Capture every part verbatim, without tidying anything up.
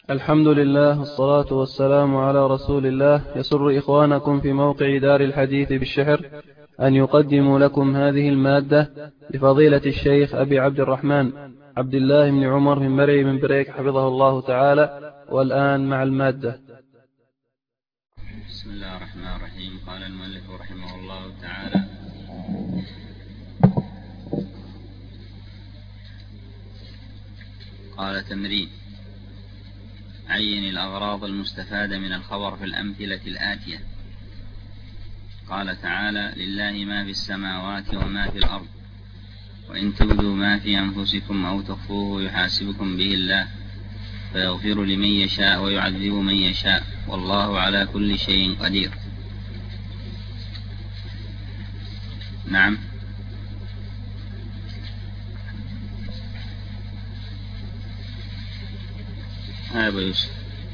الحمد لله والصلاة والسلام على رسول الله. يسر إخوانكم في موقع دار الحديث بالشحر أن يقدموا لكم هذه المادة لفضيلة الشيخ أبي عبد الرحمن عبد الله بن عمر بن مري بن بريك حفظه الله تعالى. والآن مع المادة. بسم الله الرحمن الرحيم. قال المؤلف رحمه الله تعالى: قال تمرين: عين الأغراض المستفادة من الخبر في الأمثلة الآتية. قال تعالى: لله ما في السماوات وما في الأرض، وإن تبدوا ما في أنفسكم أو تخفوه يحاسبكم به الله فيغفر لمن يشاء ويعذب من يشاء، والله على كل شيء قدير. نعم. ها أبو يوسف.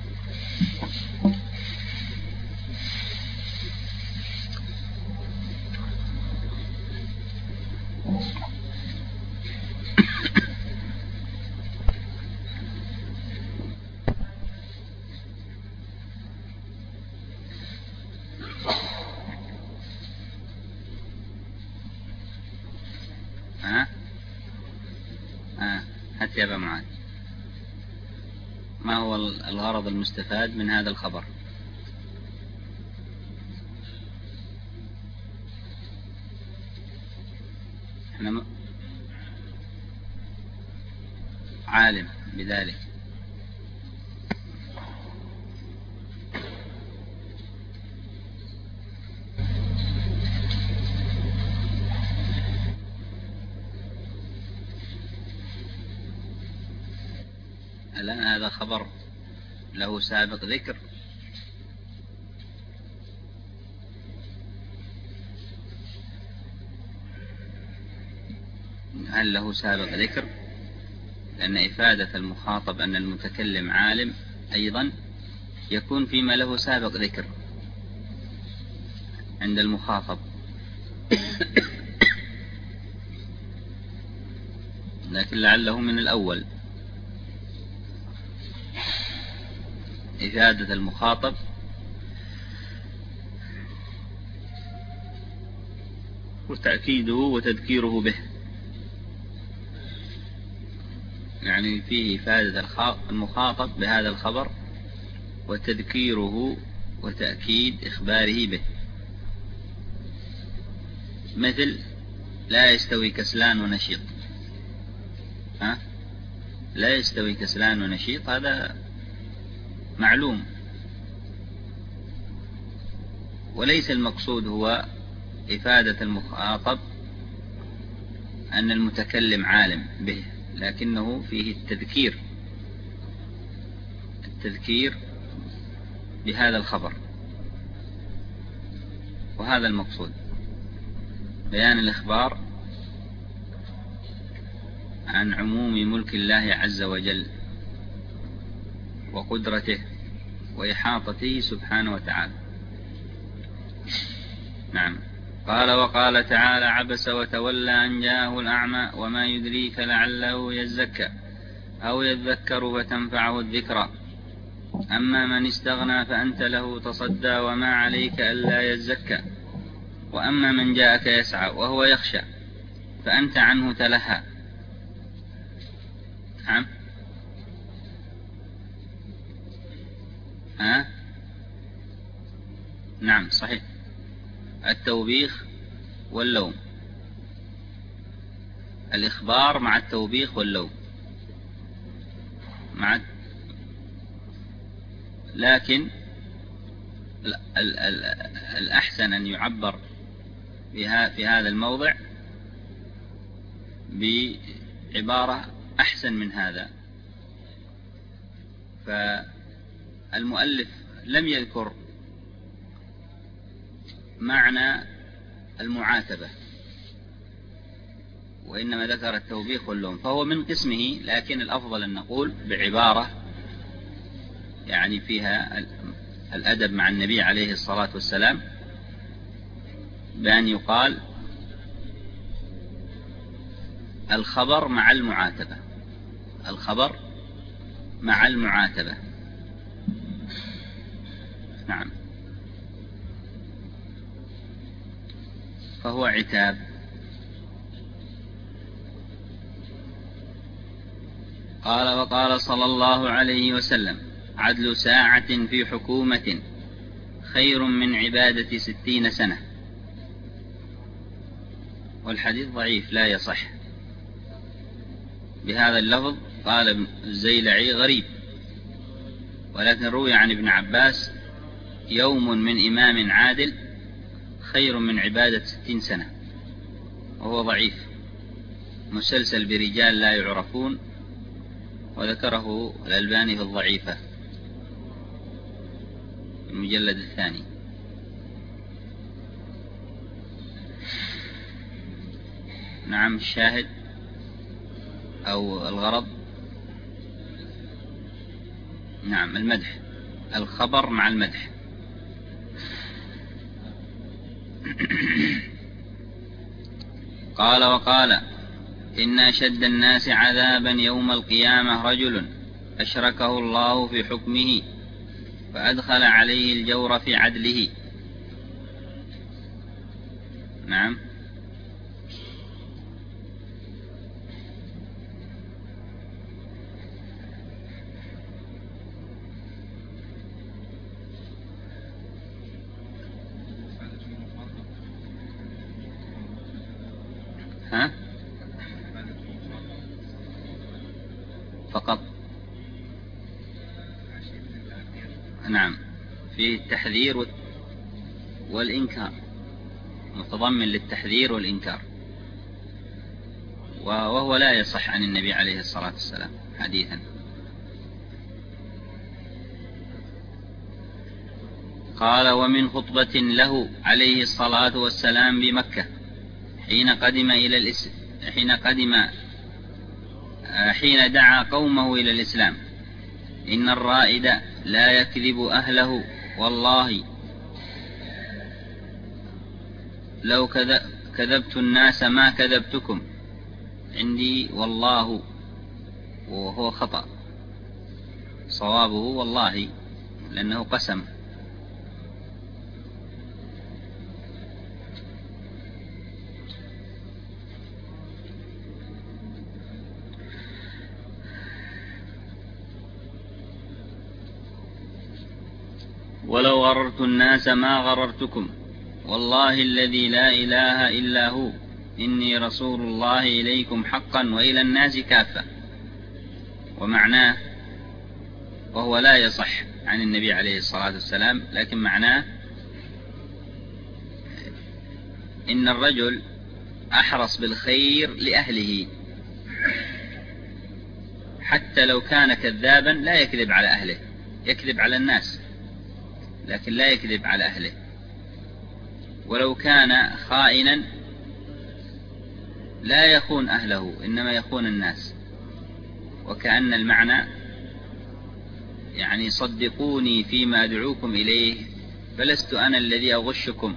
ها ها حتى يا معاذ، ما هو الغرض المستفاد من هذا الخبر؟ احنا عالم بذلك. الآن هذا خبر له سابق ذكر، هل له سابق ذكر؟ لأن إفادة المخاطب أن المتكلم عالم أيضا يكون فيما له سابق ذكر عند المخاطب، لكن لعله من الأول إفادة المخاطب وتأكيده وتذكيره به، يعني فيه إفادة المخاطب بهذا الخبر وتذكيره وتأكيد إخباره به. مثل لا يستوي كسلان ونشيط. ها؟ لا يستوي كسلان ونشيط، هذا معلوم، وليس المقصود هو إفادة المخاطب أن المتكلم عالم به، لكنه فيه التذكير التذكير بهذا الخبر، وهذا المقصود، بيان الإخبار عن عموم ملك الله عز وجل وقدرته وإحاطته سبحانه وتعالى. نعم. قال: وقال تعالى: عبس وتولى أن جاءه الأعمى وما يدريك لعله يزكى أو يذكر فتنفعه الذكرى، أما من استغنى فأنت له تصدى وما عليك ألا يزكى، وأما من جاءك يسعى وهو يخشى فأنت عنه تلهى. نعم. ها؟ نعم صحيح، التوبيخ واللوم، الإخبار مع التوبيخ واللوم مع، لكن الأحسن أن يعبر في هذا الموضع بعبارة أحسن من هذا. فالمؤلف لم يذكر معنى المعاتبة، وإنما ذكر التوبيخ واللوم، فهو من قسمه، لكن الأفضل أن نقول بعبارة يعني فيها الأدب مع النبي عليه الصلاة والسلام، بأن يقال الخبر مع المعاتبة، الخبر مع المعاتبة، نعم. فهو عتاب. قال وقال صلى الله عليه وسلم: عدل ساعة في حكومة خير من عبادة ستين سنة. والحديث ضعيف لا يصح بهذا اللفظ. قال ابن الزيلعي: غريب. ولكن روي عن ابن عباس: يوم من إمام عادل خير من عبادة ستين سنة. وهو ضعيف مسلسل برجال لا يعرفون، وذكره الألباني في الضعيفة المجلد الثاني. نعم. الشاهد أو الغرض، نعم، المدح، الخبر مع المدح. قال وقال: إن أشد الناس عذابا يوم القيامة رجل أشركه الله في حكمه فأدخل عليه الجور في عدله. نعم. ها؟ فقط. نعم، في التحذير والإنكار، متضمن للتحذير والإنكار، وهو لا يصح عن النبي عليه الصلاة والسلام حديثا. قال: ومن خطبة له عليه الصلاة والسلام بمكة حين قدم إلى الإسلام حين قدم حين دعا قومه إلى الإسلام: إن الرائد لا يكذب أهله، والله لو كذبت الناس ما كذبتكم عندي والله. وهو خطأ، صوابه والله، لأنه قسم. ولو غررت الناس ما غررتكم، والله الذي لا إله إلا هو، إني رسول الله إليكم حقا وإلى الناس كافة. ومعناه، وهو لا يصح عن النبي عليه الصلاة والسلام، لكن معناه إن الرجل أحرص بالخير لأهله، حتى لو كان كذابا لا يكذب على أهله، يكذب على الناس لكن لا يكذب على أهله. ولو كان خائنا لا يخون أهله، إنما يخون الناس. وكأن المعنى يعني: صدقوني فيما أدعوكم إليه فلست أنا الذي أغشكم،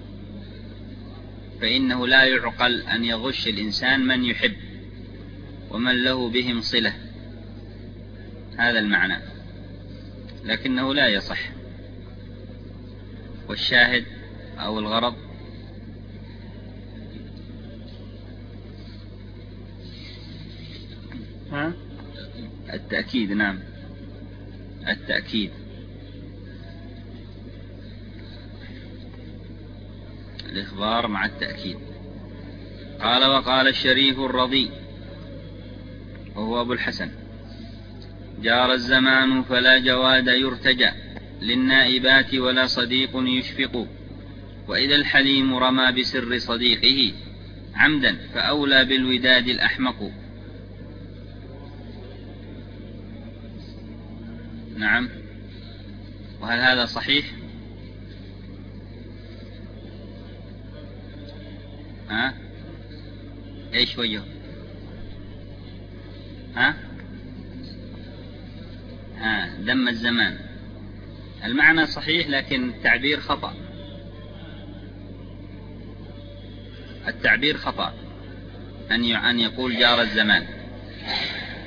فإنه لا يعقل أن يغش الإنسان من يحب ومن له بهم صلة. هذا المعنى، لكنه لا يصح. والشاهد أو الغرض: ها؟ التأكيد. نعم، التأكيد. الإخبار مع التأكيد. قال وقال الشريف الرضي وهو أبو الحسن: جار الزمان فلا جواد يرتجى للنائبات ولا صديق يشفق، وإذا الحليم رمى بسر صديقه عمدا فأولى بالوداد الأحمق. نعم. وهل هذا صحيح؟ ها؟ ايش وجهه؟ ها؟ ها دم الزمان. المعنى صحيح لكن التعبير خطأ. التعبير خطأ أن أن يقول جار الزمان،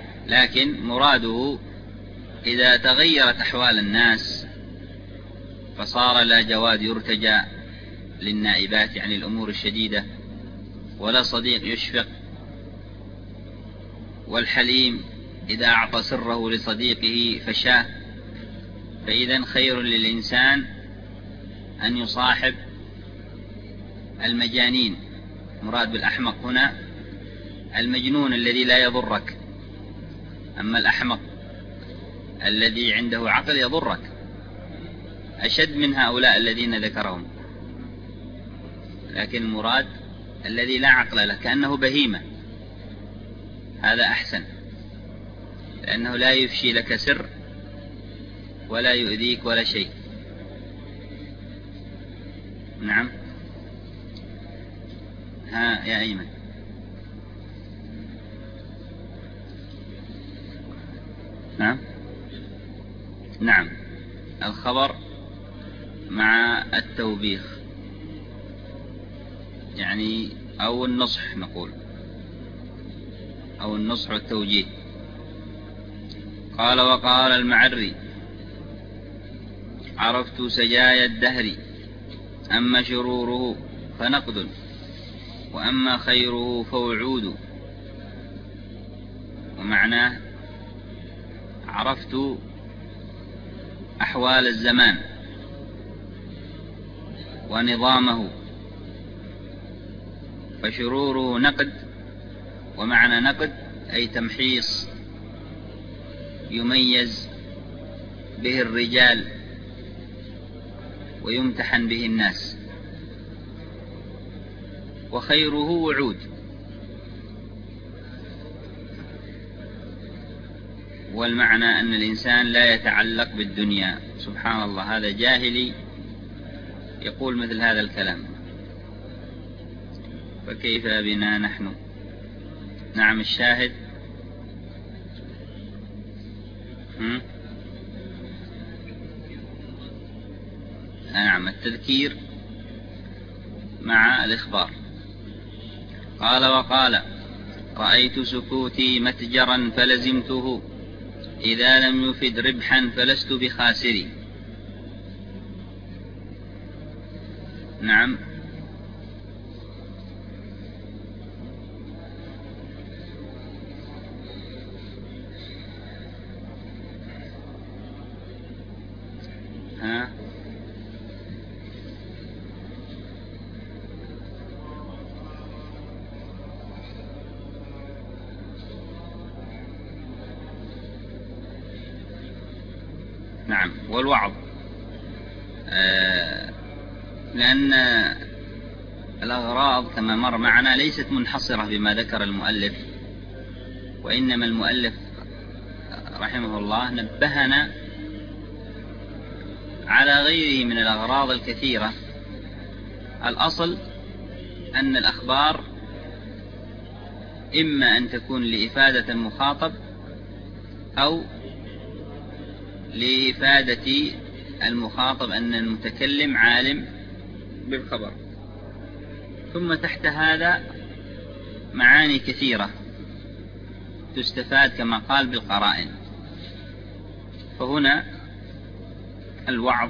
لكن مراده إذا تغيرت أحوال الناس فصار لا جواد يرتجى للنائبات يعني الأمور الشديدة، ولا صديق يشفق، والحليم إذا أعطى سره لصديقه فشاه. فإذا خير للإنسان أن يصاحب المجانين. مراد بالأحمق هنا المجنون الذي لا يضرك، أما الأحمق الذي عنده عقل يضرك أشد من هؤلاء الذين ذكرهم. لكن المراد الذي لا عقل له كأنه بهيمة، هذا أحسن، لأنه لا يفشي لك سر ولا يؤذيك ولا شيء. نعم. ها يا أيمن. نعم نعم الخبر مع التوبيخ يعني أو النصح، نقول أو النصح والتوجيه. قال وقال المعري عرفت سجايا الدهر، أما شروره فنقد، وأما خيره فوعود. ومعناه عرفت أحوال الزمان ونظامه، فشروره نقد، ومعنى نقد أي تمحيص يميز به الرجال ويمتحن به الناس، وخيره وعود. والمعنى أن الإنسان لا يتعلق بالدنيا. سبحان الله، هذا جاهلي يقول مثل هذا الكلام، فكيف بنا نحن؟ نعم الشاهد. هم؟ نعم التذكير مع الإخبار. قال وقال رأيت سكوتي متجرا فلزمته، إذا لم يفد ربحا فلست بخاسري. نعم ها نعم والوعظ، آه لأن الأغراض كما مر معنا ليست منحصرة بما ذكر المؤلف، وإنما المؤلف رحمه الله نبهنا على غيره من الأغراض الكثيرة. الأصل أن الأخبار إما أن تكون لإفادة المخاطب أو لإفادة المخاطب أن المتكلم عالم بالخبر. ثم تحت هذا معاني كثيرة تستفاد كما قال بالقرائن. فهنا الوعظ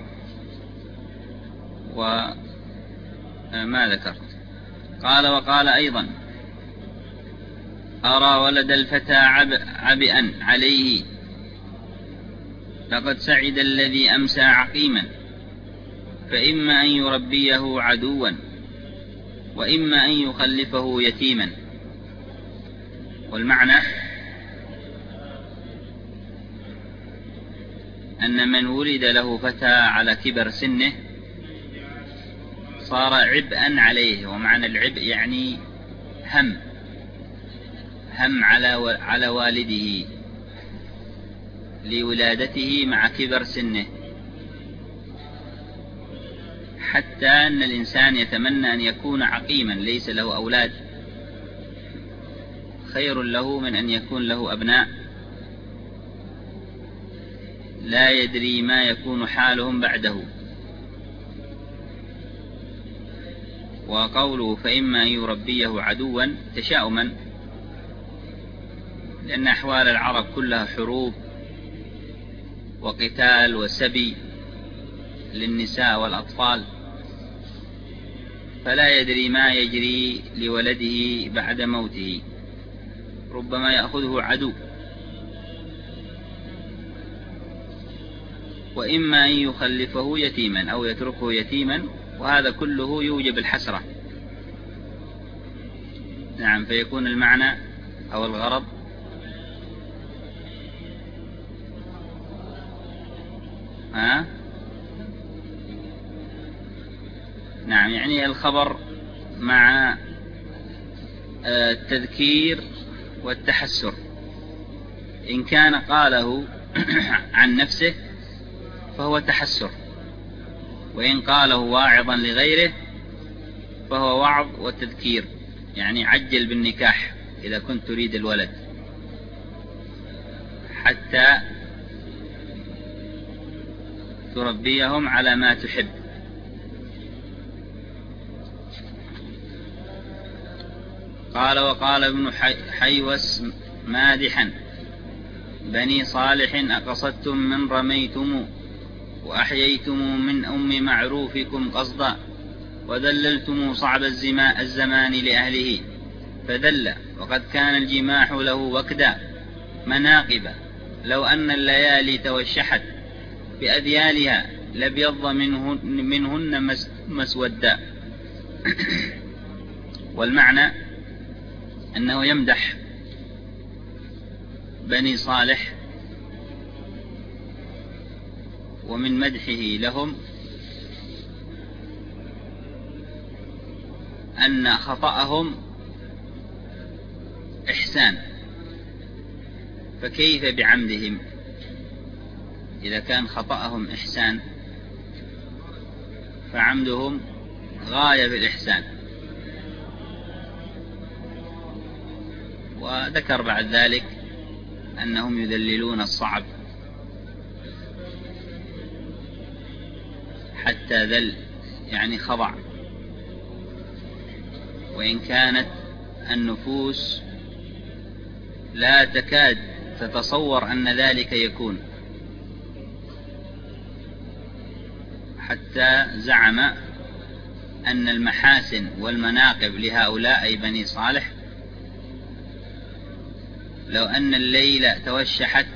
وما ذكرت. قال وقال أيضا أرى ولد الفتى عبئا عليه، لقد سعد الذي أمسى عقيما، فإما أن يربيه عدوا وإما أن يخلفه يتيما. والمعنى أن من ولد له فتى على كبر سنه صار عبئا عليه. ومعنى العبء يعني هم هم على على والده لولادته مع كبر سنه، حتى أن الإنسان يتمنى أن يكون عقيما ليس له أولاد، خير له من أن يكون له أبناء لا يدري ما يكون حالهم بعده. وقوله فإما أن يربيه عدوا تشاؤما، لأن أحوال العرب كلها حروب وقتال وسبي، للنساء والأطفال، فلا يدري ما يجري لولده بعد موته، ربما يأخذه عدو، وإما أن يخلفه يتيما أو يتركه يتيما، وهذا كله يوجب الحسرة. نعم، فيكون المعنى أو الغرض ها؟ نعم، يعني الخبر مع التذكير والتحسر. إن كان قاله عن نفسه فهو تحسر، وإن قاله واعظا لغيره فهو وعظ وتذكير، يعني عجل بالنكاح إذا كنت تريد الولد حتى تربيهم على ما تحب. قال: وقال ابن حيوس مادحا: بني صالح أقصدتم من رميتم، وأحييتم من أم معروفكم قصدا، وذللتم صعب الزمان لأهله، فذل وقد كان الجماح له وكدا مناقب، لو أن الليالي توشحت بأذيالها لبيض منهن, منهن مسودا. والمعنى أنه يمدح بني صالح، ومن مدحه لهم أن خطأهم إحسان، فكيف بعمدهم؟ إذا كان خطأهم إحسان فعمدهم غاية بالإحسان. وذكر بعد ذلك أنهم يذللون الصعب حتى ذل، يعني خضع، وإن كانت النفوس لا تكاد تتصور أن ذلك يكون، حتى زعم أن المحاسن والمناقب لهؤلاء أي بني صالح لو أن الليل توشحت،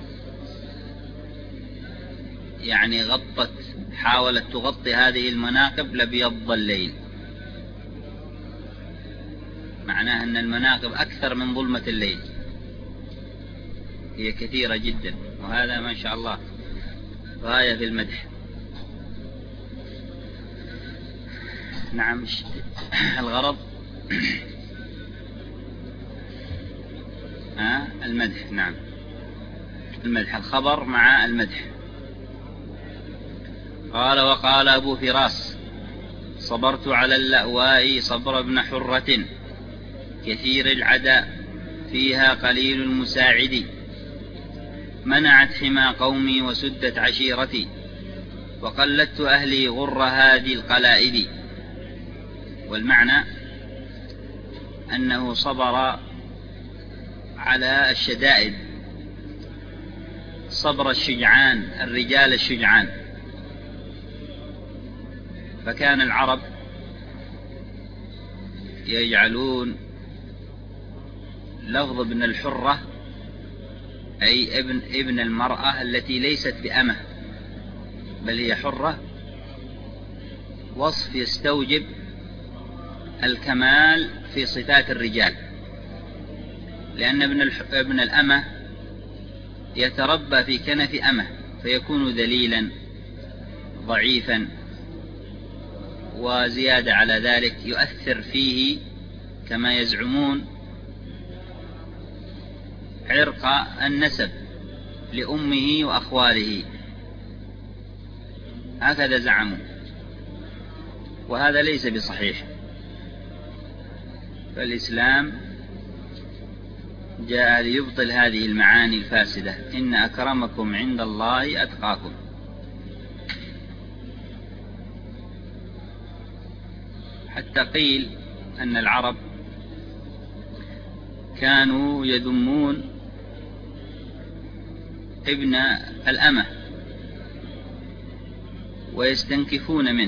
يعني غطت حاولت تغطي هذه المناقب لبيض الليل، معناه أن المناقب أكثر من ظلمة الليل، هي كثيرة جدا، وهذا ما شاء الله غاية في المدح. نعم، الغرض آه المدح. نعم، المدح، الخبر مع المدح. قال: وقال أبو فراس: صبرت على اللأواء صبر ابن حرة، كثير العداء فيها قليل المساعد، منعت حمى قومي وسدت عشيرتي، وقلدت أهلي غر هذه القلائد. والمعنى أنه صبر على الشدائد صبر الشجعان، الرجال الشجعان. فكان العرب يجعلون لفظ ابن الحرة أي ابن, ابن المرأة التي ليست بأمة بل هي حرة، وصف يستوجب الكمال في صفات الرجال، لأن ابن, ابن الأمة يتربى في كنف أمة فيكون ذليلا ضعيفا، وزيادة على ذلك يؤثر فيه كما يزعمون عرق النسب لأمه وأخواله، هكذا زعموا، وهذا ليس بصحيح. فالإسلام جاء ليبطل هذه المعاني الفاسدة: إن أكرمكم عند الله أتقاكم. حتى قيل أن العرب كانوا يذمون ابن الأمة ويستنكفون منه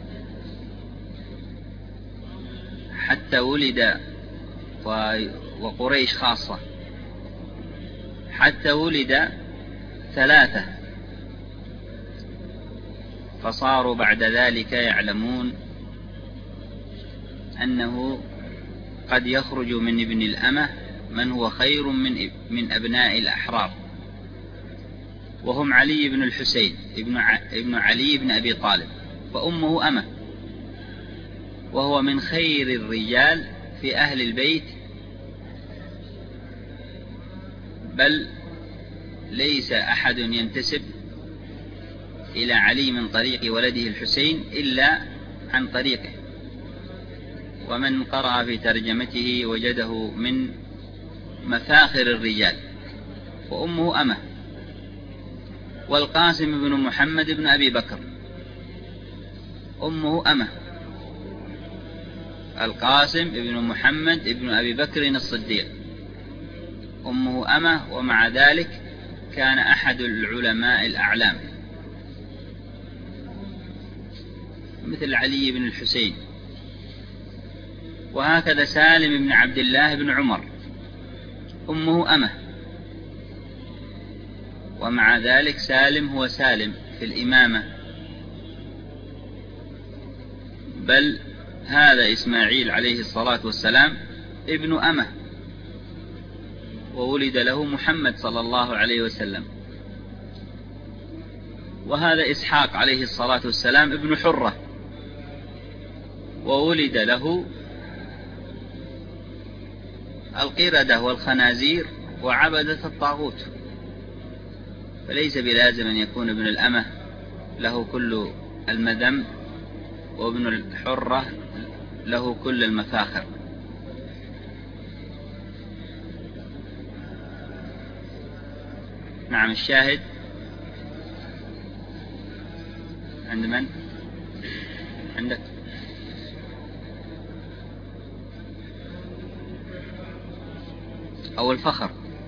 حتى ولد، وقريش خاصة، حتى ولد ثلاثة، فصاروا بعد ذلك يعلمون أنه قد يخرج من ابن الأمة من هو خير من من أبناء الأحرار، وهم علي بن الحسين ابن علي بن أبي طالب، وأمه أمة، وهو من خير الرجال في أهل البيت، بل ليس أحد ينتسب إلى علي من طريق ولده الحسين إلا عن طريقه، ومن قرأ في ترجمته وجده من مفاخر الرجال، وأمه أمة. والقاسم بن محمد بن أبي بكر أمه أمة، القاسم بن محمد بن أبي بكر الصديق أمه أمة، ومع ذلك كان أحد العلماء الأعلام مثل علي بن الحسين. وهكذا سالم بن عبد الله بن عمر أمه أمة، ومع ذلك سالم هو سالم في الإمامة، بل هذا إسماعيل عليه الصلاة والسلام ابن أمة، وولد له محمد صلى الله عليه وسلم. وهذا إسحاق عليه الصلاة والسلام ابن حرة، وولد له القردة والخنازير وعبدة الطاغوت، فليس بلازم أن يكون ابن الأمة له كل المذم، وابن الحرة له كل المفاخر. نعم. الشاهد عند من؟ عندك؟ أو الفخر،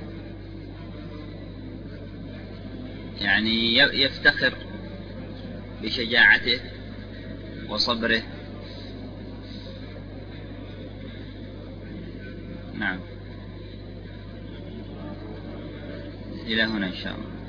يعني يفتخر بشجاعته وصبره. نعم. إلى هنا إن شاء الله.